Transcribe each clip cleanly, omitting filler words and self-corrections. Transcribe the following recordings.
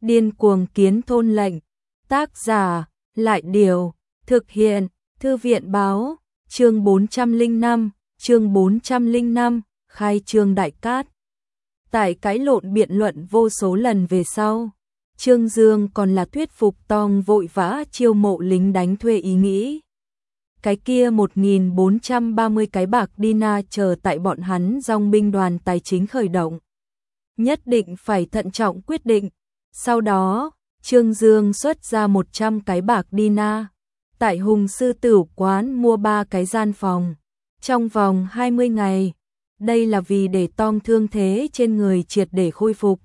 Điên cuồng kiến thôn lệnh. Tác giả, Lại Điều. Thực hiện, Thư viện Báo. Chương 405, khai trương Đại Cát. Tại cãi lộn biện luận vô số lần về sau, Trương Dương còn là thuyết phục Tong vội vã chiêu mộ lính đánh thuê ý nghĩ. Cái kia 1430 cái bạc dinar chờ tại bọn hắn dòng binh đoàn tài chính khởi động. Nhất định phải thận trọng quyết định. Sau đó, Trương Dương xuất ra 100 cái bạc dinar. Tại Hùng Sư Tử quán mua 3 cái gian phòng. Trong vòng 20 ngày. Đây là vì để Tong thương thế trên người triệt để khôi phục.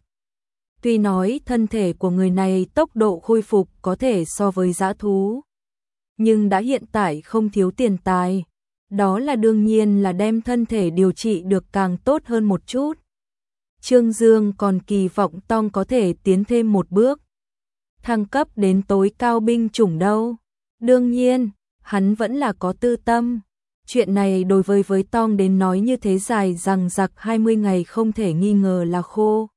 Tuy nói thân thể của người này tốc độ khôi phục có thể so với dã thú, nhưng đã hiện tại không thiếu tiền tài. Đó là đương nhiên là đem thân thể điều trị được càng tốt hơn một chút. Trương Dương còn kỳ vọng Tong có thể tiến thêm một bước, thăng cấp đến tối cao binh chủng đâu. Đương nhiên, hắn vẫn là có tư tâm. Chuyện này đối với Tong đến nói như thế dài rằng giặc 20 ngày không thể nghi ngờ là khô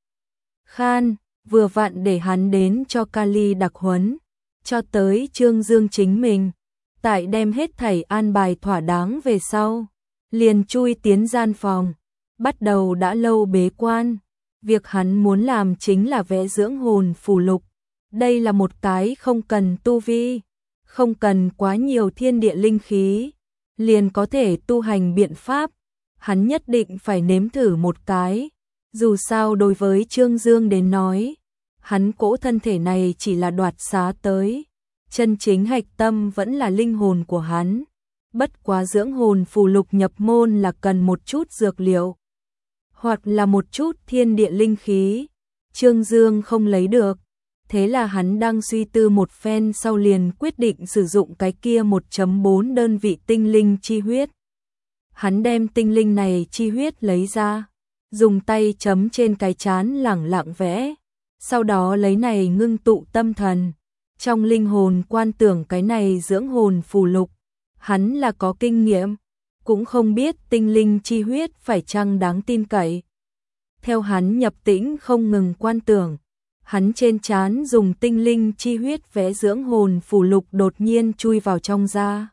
khan, vừa vặn để hắn đến cho Kali đặc huấn. Cho tới Trương Dương chính mình, tại đem hết thảy an bài thỏa đáng về sau, liền chui tiến gian phòng, bắt đầu đã lâu bế quan. Việc hắn muốn làm chính là vẽ dưỡng hồn phù lục. Đây là một cái không cần tu vi, không cần quá nhiều thiên địa linh khí, liền có thể tu hành biện pháp. Hắn nhất định phải nếm thử một cái. Dù sao đối với Trương Dương đến nói, hắn cỗ thân thể này chỉ là đoạt xá tới. Chân chính hạch tâm vẫn là linh hồn của hắn. Bất quá dưỡng hồn phù lục nhập môn là cần một chút dược liệu, hoặc là một chút thiên địa linh khí. Trương Dương không lấy được. Thế là hắn đang suy tư một phen sau liền quyết định sử dụng cái kia 1.4 đơn vị tinh linh chi huyết. Hắn đem tinh linh này chi huyết lấy ra, dùng tay chấm trên cái trán lẳng lặng vẽ, sau đó lấy này ngưng tụ tâm thần, trong linh hồn quan tưởng cái này dưỡng hồn phù lục. Hắn là có kinh nghiệm, cũng không biết tinh linh chi huyết phải chăng đáng tin cậy. Theo hắn nhập tĩnh không ngừng quan tưởng, hắn trên trán dùng tinh linh chi huyết vẽ dưỡng hồn phù lục đột nhiên chui vào trong da.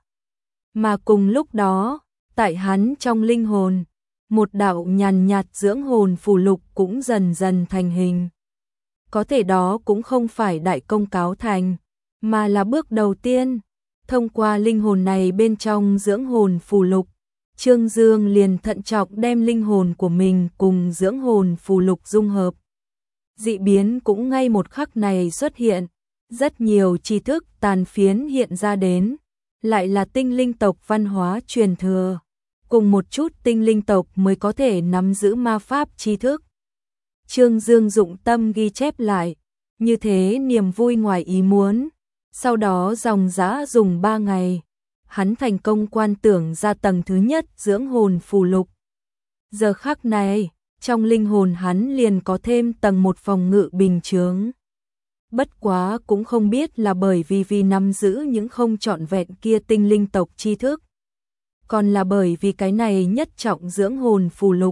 Mà cùng lúc đó, tại hắn trong linh hồn, một đạo nhàn nhạt dưỡng hồn phù lục cũng dần dần thành hình. Có thể đó cũng không phải đại công cáo thành, mà là bước đầu tiên. Thông qua linh hồn này bên trong dưỡng hồn phù lục, Trương Dương liền thận trọng đem linh hồn của mình cùng dưỡng hồn phù lục dung hợp. Dị biến cũng ngay một khắc này xuất hiện, rất nhiều tri thức tàn phiến hiện ra đến, lại là tinh linh tộc văn hóa truyền thừa, cùng một chút tinh linh tộc mới có thể nắm giữ ma pháp tri thức. Trương Dương dụng tâm ghi chép lại, như thế niềm vui ngoài ý muốn. Sau đó dòng dã dùng 3 ngày, hắn thành công quan tưởng ra tầng thứ nhất dưỡng hồn phù lục. Giờ khắc này, trong linh hồn hắn liền có thêm tầng một phòng ngự bình chướng. Bất quá cũng không biết là bởi vì nắm giữ những không trọn vẹn kia tinh linh tộc tri thức, còn là bởi vì cái này nhất trọng dưỡng hồn phù lục.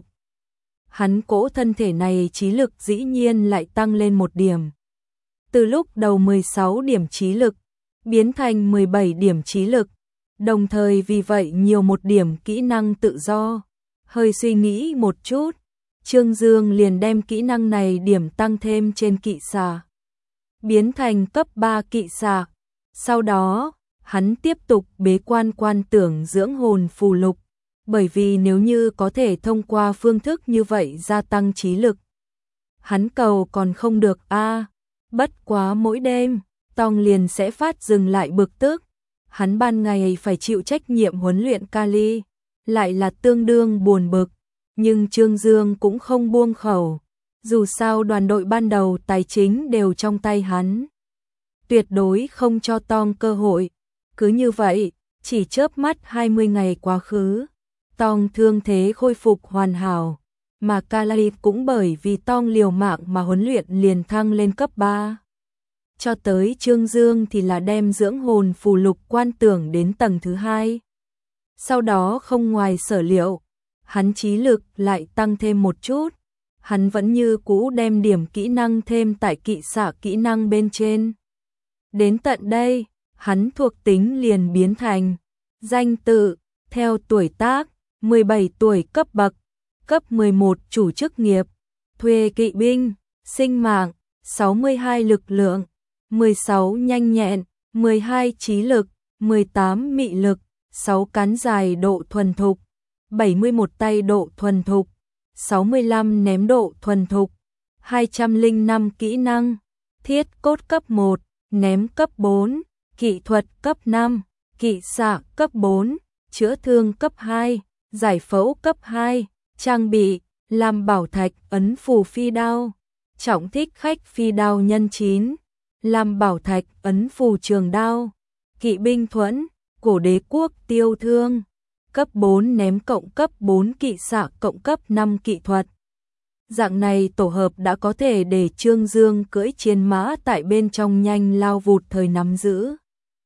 Hắn cỗ thân thể này trí lực dĩ nhiên lại tăng lên 1 điểm. Từ lúc đầu 16 điểm trí lực, biến thành 17 điểm trí lực, đồng thời vì vậy nhiều 1 điểm kỹ năng tự do. Hơi suy nghĩ một chút, Trương Dương liền đem kỹ năng này điểm tăng thêm trên kỵ xà, biến thành cấp 3 kỵ xà. Sau đó, hắn tiếp tục bế quan quan tưởng dưỡng hồn phù lục, bởi vì nếu như có thể thông qua phương thức như vậy gia tăng trí lực, hắn cầu còn không được a. Bất quá mỗi đêm, Tong liền sẽ phát dừng lại bực tức. Hắn ban ngày phải chịu trách nhiệm huấn luyện Kali, lại là tương đương buồn bực. Nhưng Trương Dương cũng không buông khẩu. Dù sao đoàn đội ban đầu tài chính đều trong tay hắn, tuyệt đối không cho Tong cơ hội. Cứ như vậy, chỉ chớp mắt 20 ngày quá khứ, Tong thương thế khôi phục hoàn hảo. Mà Kali cũng bởi vì Tong liều mạng mà huấn luyện liền thăng lên cấp 3. Cho tới Trương Dương thì là đem dưỡng hồn phù lục quan tưởng đến tầng thứ 2. Sau đó không ngoài sở liệu, hắn trí lực lại tăng thêm một chút. hắn vẫn như cũ đem điểm kỹ năng thêm tại kỵ xạ kỹ năng bên trên. Đến tận đây, hắn thuộc tính liền biến thành danh tự, theo tuổi tác, 17 tuổi cấp bậc, cấp 11 chủ chức nghiệp, thuê kỵ binh, sinh mạng, 62 lực lượng, 16 nhanh nhẹn, 12 trí lực, 18 mị lực, 6 cán dài độ thuần thục, 71 tay độ thuần thục, 65 ném độ thuần thục, 205 kỹ năng, thiết cốt cấp 1, ném cấp 4, kỹ thuật cấp 5, kỵ xạ cấp 4, chữa thương cấp 2, giải phẫu cấp 2, trang bị, làm bảo thạch ấn phù phi đao, trọng thích khách phi đao nhân 9, làm bảo thạch ấn phù trường đao, kỵ binh thuẫn, cổ đế quốc tiêu thương, cấp 4 ném cộng cấp 4 kỵ xạ cộng cấp 5 kỹ thuật. Dạng này tổ hợp đã có thể để Trương Dương cưỡi chiến mã tại bên trong nhanh lao vụt thời nắm giữ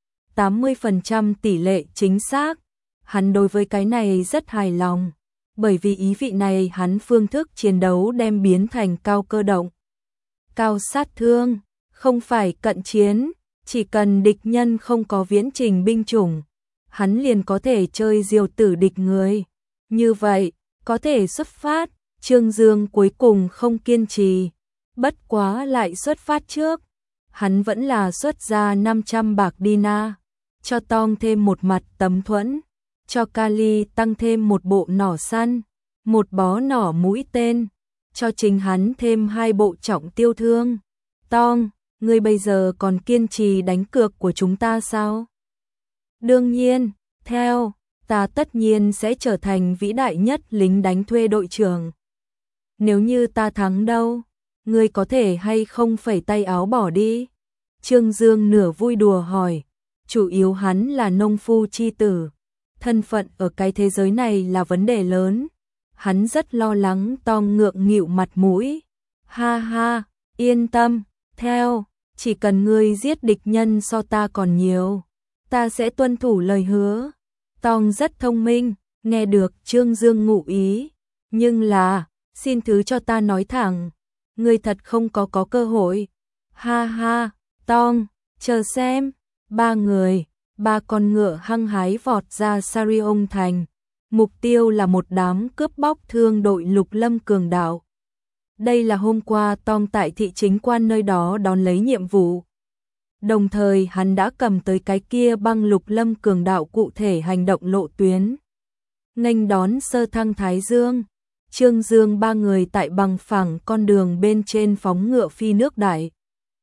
80% tỷ lệ chính xác. Hắn đối với cái này rất hài lòng, bởi vì ý vị này hắn phương thức chiến đấu đem biến thành cao cơ động, cao sát thương, không phải cận chiến, chỉ cần địch nhân không có viễn trình binh chủng, hắn liền có thể chơi diều tử địch người. Như vậy, có thể xuất phát. Trương Dương cuối cùng không kiên trì, bất quá lại xuất phát trước. Hắn vẫn là xuất ra 500 bạc Dina, cho Tong thêm một mặt tấm thuẫn, cho Kali tăng thêm một bộ nỏ săn, một bó nỏ mũi tên, cho chính hắn thêm 2 bộ trọng tiêu thương. Tong, ngươi bây giờ còn kiên trì đánh cược của chúng ta sao? Đương nhiên, theo ta tất nhiên sẽ trở thành vĩ đại nhất lính đánh thuê đội trưởng. Nếu như ta thắng đâu, ngươi có thể hay không phẩy tay áo bỏ đi? Trương Dương nửa vui đùa hỏi, chủ yếu hắn là nông phu chi tử, thân phận ở cái thế giới này là vấn đề lớn. Hắn rất lo lắng Tong ngượng nghịu mặt mũi. Ha ha, yên tâm, theo, chỉ cần ngươi giết địch nhân so ta còn nhiều, ta sẽ tuân thủ lời hứa. Tong rất thông minh, nghe được Trương Dương ngụ ý, nhưng là, xin thứ cho ta nói thẳng, ngươi thật không có cơ hội. Ha ha, Tong, chờ xem. 3 người, 3 con ngựa hăng hái vọt ra Sarion thành, mục tiêu là một đám cướp bóc thương đội Lục Lâm Cường Đạo. Đây là hôm qua Tong tại thị chính quan nơi đó đón lấy nhiệm vụ. Đồng thời hắn đã cầm tới cái kia băng Lục Lâm Cường Đạo cụ thể hành động lộ tuyến. Nghênh đón sơ thăng Thái Dương, Trương Dương 3 người tại bằng phẳng con đường bên trên phóng ngựa phi nước đại.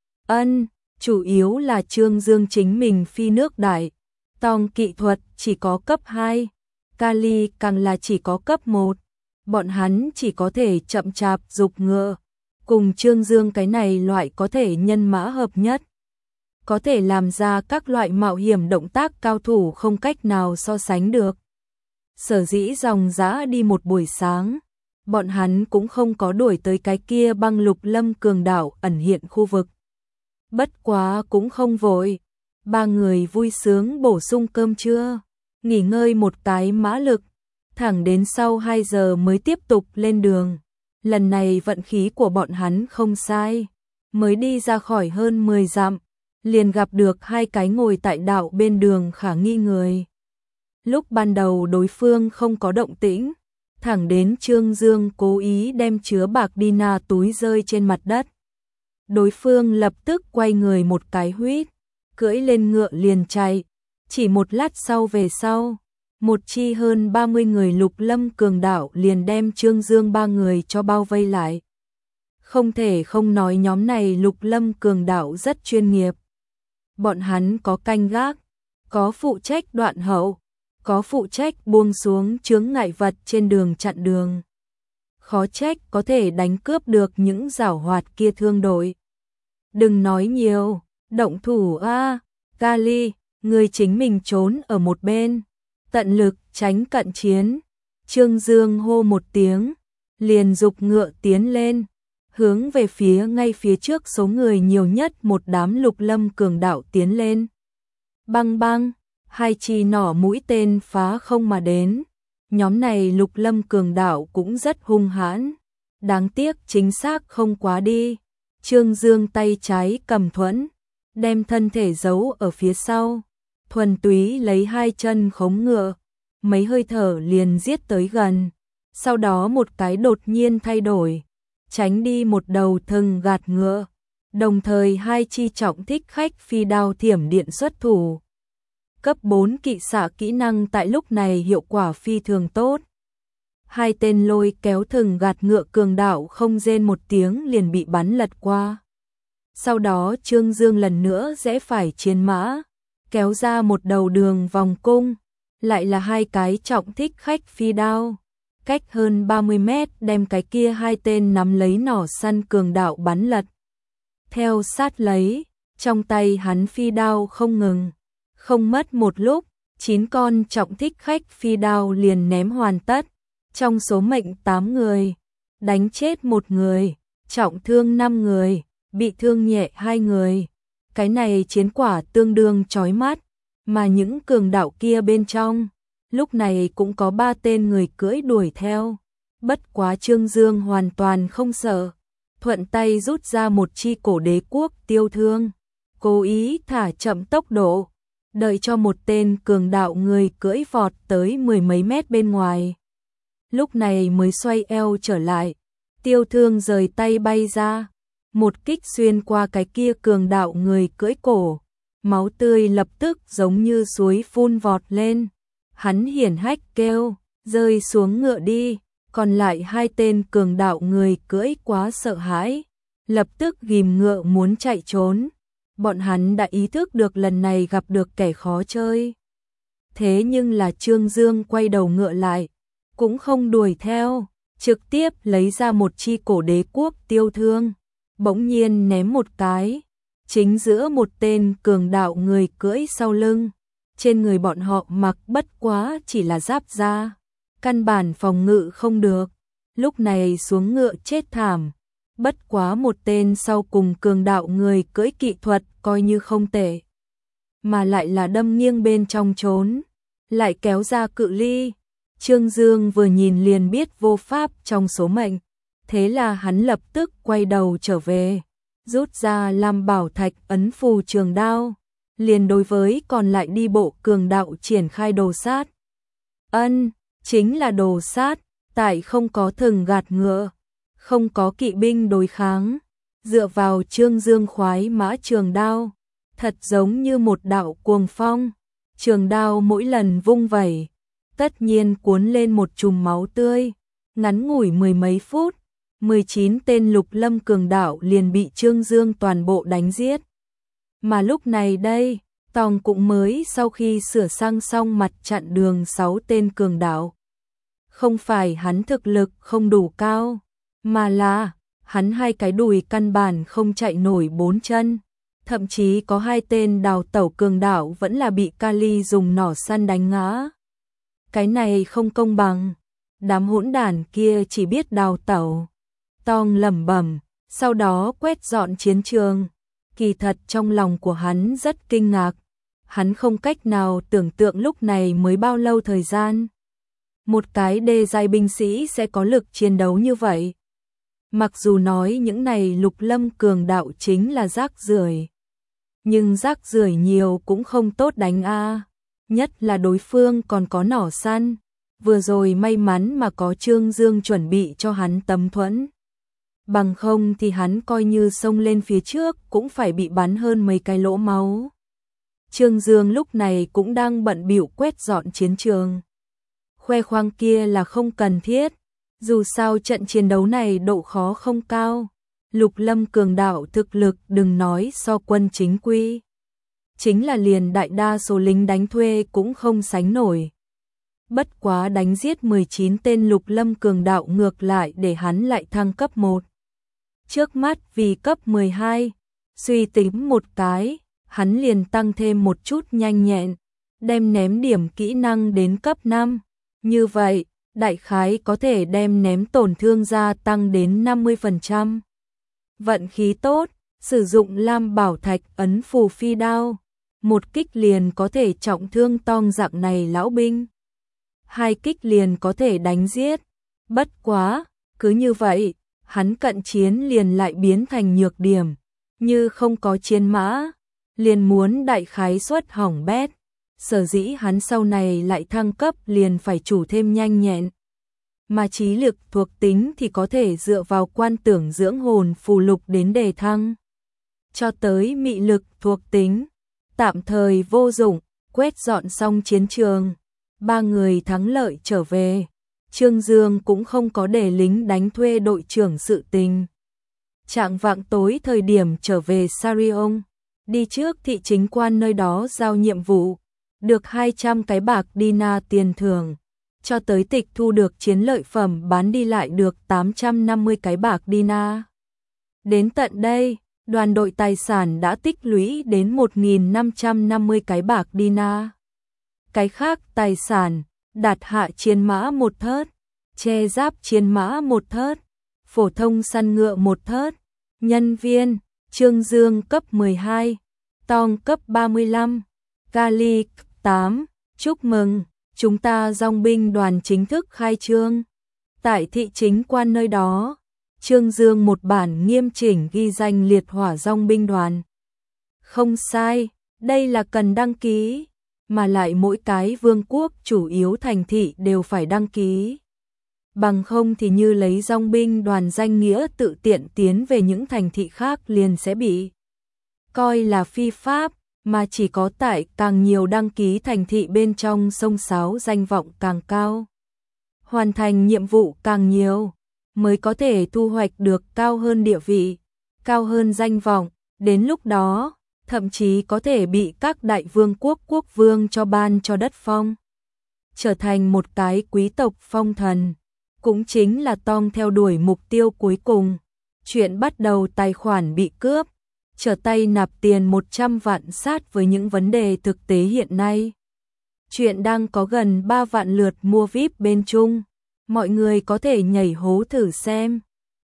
Chủ yếu là Trương Dương chính mình phi nước đại. Tong kỹ thuật chỉ có cấp 2, Kali càng là chỉ có cấp 1. Bọn hắn chỉ có thể chậm chạp dục ngựa, cùng Trương Dương cái này loại có thể nhân mã hợp nhất, có thể làm ra các loại mạo hiểm động tác cao thủ không cách nào so sánh được. Sở dĩ dòng dã đi một buổi sáng, bọn hắn cũng không có đuổi tới cái kia băng Lục Lâm Cường Đạo ẩn hiện khu vực. Bất quá cũng không vội, 3 người vui sướng bổ sung cơm trưa, nghỉ ngơi một cái mã lực, thẳng đến sau 2 giờ mới tiếp tục lên đường. Lần này vận khí của bọn hắn không sai, mới đi ra khỏi hơn 10 dặm, liền gặp được 2 cái ngồi tại đạo bên đường khả nghi người. Lúc ban đầu đối phương không có động tĩnh, thẳng đến Trương Dương cố ý đem chứa bạc Dina túi rơi trên mặt đất. Đối phương lập tức quay người một cái huýt, cưỡi lên ngựa liền chạy. Chỉ một lát sau về sau, một chi hơn 30 người Lục Lâm Cường Đạo liền đem Trương Dương 3 người cho bao vây lại. Không thể không nói nhóm này Lục Lâm Cường Đạo rất chuyên nghiệp. Bọn hắn có canh gác, có phụ trách đoạn hậu, có phụ trách buông xuống chướng ngại vật trên đường chặn đường. Khó trách có thể đánh cướp được những giảo hoạt kia thương đội. Đừng nói nhiều, động thủ a, Kali, người chính mình trốn ở một bên, tận lực tránh cận chiến. Trương Dương hô một tiếng, liền dục ngựa tiến lên, hướng về phía ngay phía trước số người nhiều nhất một đám Lục Lâm Cường Đạo tiến lên. Băng băng, 2 chi nỏ mũi tên phá không mà đến. Nhóm này Lục Lâm Cường Đạo cũng rất hung hãn, Đáng tiếc chính xác không quá đi. Trương Dương tay trái cầm thuẫn, đem thân thể giấu ở phía sau, thuần túy lấy hai chân khống ngựa, mấy hơi thở liền giết tới gần. Sau đó một cái đột nhiên thay đổi, tránh đi một đầu thừng gạt ngựa, đồng thời hai chi trọng thích khách phi đao thiểm điện xuất thủ. Cấp 4 kỵ xạ kỹ năng tại lúc này hiệu quả phi thường tốt. Hai tên lôi kéo thừng gạt ngựa cường đạo không rên một tiếng liền bị bắn lật qua. Sau đó Trương Dương lần nữa rẽ phải chiến mã, kéo ra một đầu đường vòng cung, lại là hai cái trọng thích khách phi đao. Cách hơn 30 mét đem cái kia hai tên nắm lấy nỏ săn cường đạo bắn lật. Theo sát lấy, trong tay hắn phi đao không ngừng. Không mất một lúc, 9 con trọng thích khách phi đao liền ném hoàn tất. Trong số mệnh 8 người, đánh chết 1 người, trọng thương 5 người, bị thương nhẹ 2 người. Cái này chiến quả tương đương chói mắt, mà những cường đạo kia bên trong, lúc này cũng có 3 tên người cưỡi đuổi theo. Bất quá Trương Dương hoàn toàn không sợ, thuận tay rút ra một chi cổ đế quốc tiêu thương, cố ý thả chậm tốc độ, đợi cho một tên cường đạo người cưỡi vọt tới 10 mấy mét bên ngoài. Lúc này mới xoay eo trở lại, tiêu thương rời tay bay ra, một kích xuyên qua cái kia cường đạo người cưỡi cổ, máu tươi lập tức giống như suối phun vọt lên. Hắn hiển hách kêu, rơi xuống ngựa đi, còn lại hai tên cường đạo người cưỡi quá sợ hãi, lập tức ghim ngựa muốn chạy trốn. Bọn hắn đã ý thức được lần này gặp được kẻ khó chơi. Thế nhưng là Trương Dương quay đầu ngựa lại, cũng không đuổi theo, trực tiếp lấy ra một chi cổ đế quốc tiêu thương, bỗng nhiên ném một cái, chính giữa một tên cường đạo người cưỡi sau lưng. Trên người bọn họ mặc bất quá chỉ là giáp da, căn bản phòng ngự không được, lúc này xuống ngựa chết thảm. Bất quá một tên sau cùng cường đạo người cưỡi kỹ thuật coi như không tệ, mà lại là đâm nghiêng bên trong trốn, lại kéo ra cự ly. Trương Dương vừa nhìn liền biết vô pháp trong số mệnh, thế là hắn lập tức quay đầu trở về, rút ra Lam Bảo Thạch ấn phù trường đao, liền đối với còn lại đi bộ cường đạo triển khai đồ sát. Chính là đồ sát, tại không có thừng gạt ngựa, không có kỵ binh đối kháng, dựa vào Trương Dương khoái mã trường đao, thật giống như một đạo cuồng phong, trường đao mỗi lần vung vẩy, tất nhiên cuốn lên một chùm máu tươi, ngắn ngủi 10 mấy phút, 19 tên lục lâm cường đạo liền bị Trương Dương toàn bộ đánh giết. Mà lúc này đây, Tòng cũng mới sau khi sửa sang xong mặt chặn đường 6 tên cường đạo. Không phải hắn thực lực không đủ cao, mà là hắn hai cái đùi căn bản không chạy nổi 4 chân. Thậm chí có 2 tên đào tẩu cường đạo vẫn là bị Kali dùng nỏ săn đánh ngã. Cái này không công bằng, đám hỗn đản kia chỉ biết đào tẩu. Tòng lẩm bẩm, sau đó quét dọn chiến trường. Kỳ thật trong lòng của hắn rất kinh ngạc, hắn không cách nào tưởng tượng lúc này mới bao lâu thời gian. Một cái đê giai binh sĩ sẽ có lực chiến đấu như vậy. Mặc dù nói những này lục lâm cường đạo chính là rác rưởi, nhưng rác rưởi nhiều cũng không tốt đánh a. Nhất là đối phương còn có nỏ săn, vừa rồi may mắn mà có Trương Dương chuẩn bị cho hắn tấm thuẫn. Bằng không thì hắn coi như xông lên phía trước cũng phải bị bắn hơn mấy cái lỗ máu. Trương Dương lúc này cũng đang bận bịu quét dọn chiến trường. Khoe khoang kia là không cần thiết, dù sao trận chiến đấu này độ khó không cao. Lục lâm cường đạo thực lực đừng nói so quân chính quy, chính là liền đại đa số lính đánh thuê cũng không sánh nổi. Bất quá đánh giết 19 tên lục lâm cường đạo ngược lại để hắn lại thăng cấp 1. Trước mắt vì cấp 12, suy tính một cái, hắn liền tăng thêm một chút nhanh nhẹn, đem ném điểm kỹ năng đến cấp 5. Như vậy, đại khái có thể đem ném tổn thương gia tăng đến 50%. Vận khí tốt, sử dụng Lam Bảo Thạch ấn phù phi đao, một kích liền có thể trọng thương tong dạng này lão binh. 2 kích liền có thể đánh giết. Bất quá, cứ như vậy, hắn cận chiến liền lại biến thành nhược điểm, như không có chiến mã, liền muốn đại khái suất hỏng bét. Sở dĩ hắn sau này lại thăng cấp liền phải chủ thêm nhanh nhẹn. Mà trí lực thuộc tính thì có thể dựa vào quan tưởng dưỡng hồn phù lục đến đề thăng. Cho tới mị lực thuộc tính, tạm thời vô dụng, quét dọn xong chiến trường. 3 người thắng lợi trở về. Trương Dương cũng không có để lính đánh thuê đội trưởng sự tình. Chạng vạng tối thời điểm trở về Sarion, đi trước thị chính quan nơi đó giao nhiệm vụ, được 200 cái bạc dinar tiền thưởng, cho tới tịch thu được chiến lợi phẩm bán đi lại được 850 cái bạc dinar. Đến tận đây, đoàn đội tài sản đã tích lũy đến 1.550 cái bạc dinar. Cái khác tài sản, đạt hạ chiến mã 1 thớt, che giáp chiến mã 1 thớt, phổ thông săn ngựa 1 thớt, nhân viên, Trương Dương cấp 12, Tong cấp 35, Gali cấp 8, chúc mừng, chúng ta dòng binh đoàn chính thức khai trương. Tại thị chính quan nơi đó, Trương Dương một bản nghiêm chỉnh ghi danh liệt hỏa dòng binh đoàn. Không sai, đây là cần đăng ký, mà lại mỗi cái vương quốc chủ yếu thành thị đều phải đăng ký. Bằng không thì như lấy dòng binh đoàn danh nghĩa tự tiện tiến về những thành thị khác liền sẽ bị coi là phi pháp, mà chỉ có tại càng nhiều đăng ký thành thị bên trong sông sáo danh vọng càng cao. Hoàn thành nhiệm vụ càng nhiều, mới có thể thu hoạch được cao hơn địa vị, cao hơn danh vọng, đến lúc đó, thậm chí có thể bị các đại vương quốc quốc vương cho ban cho đất phong. Trở thành một cái quý tộc phong thần, cũng chính là Tong theo đuổi mục tiêu cuối cùng. Chuyện bắt đầu tài khoản bị cướp, trở tay nạp tiền 100 vạn sát với những vấn đề thực tế hiện nay. Chuyện đang có gần 3 vạn lượt mua VIP bên Trung, mọi người có thể nhảy hố thử xem.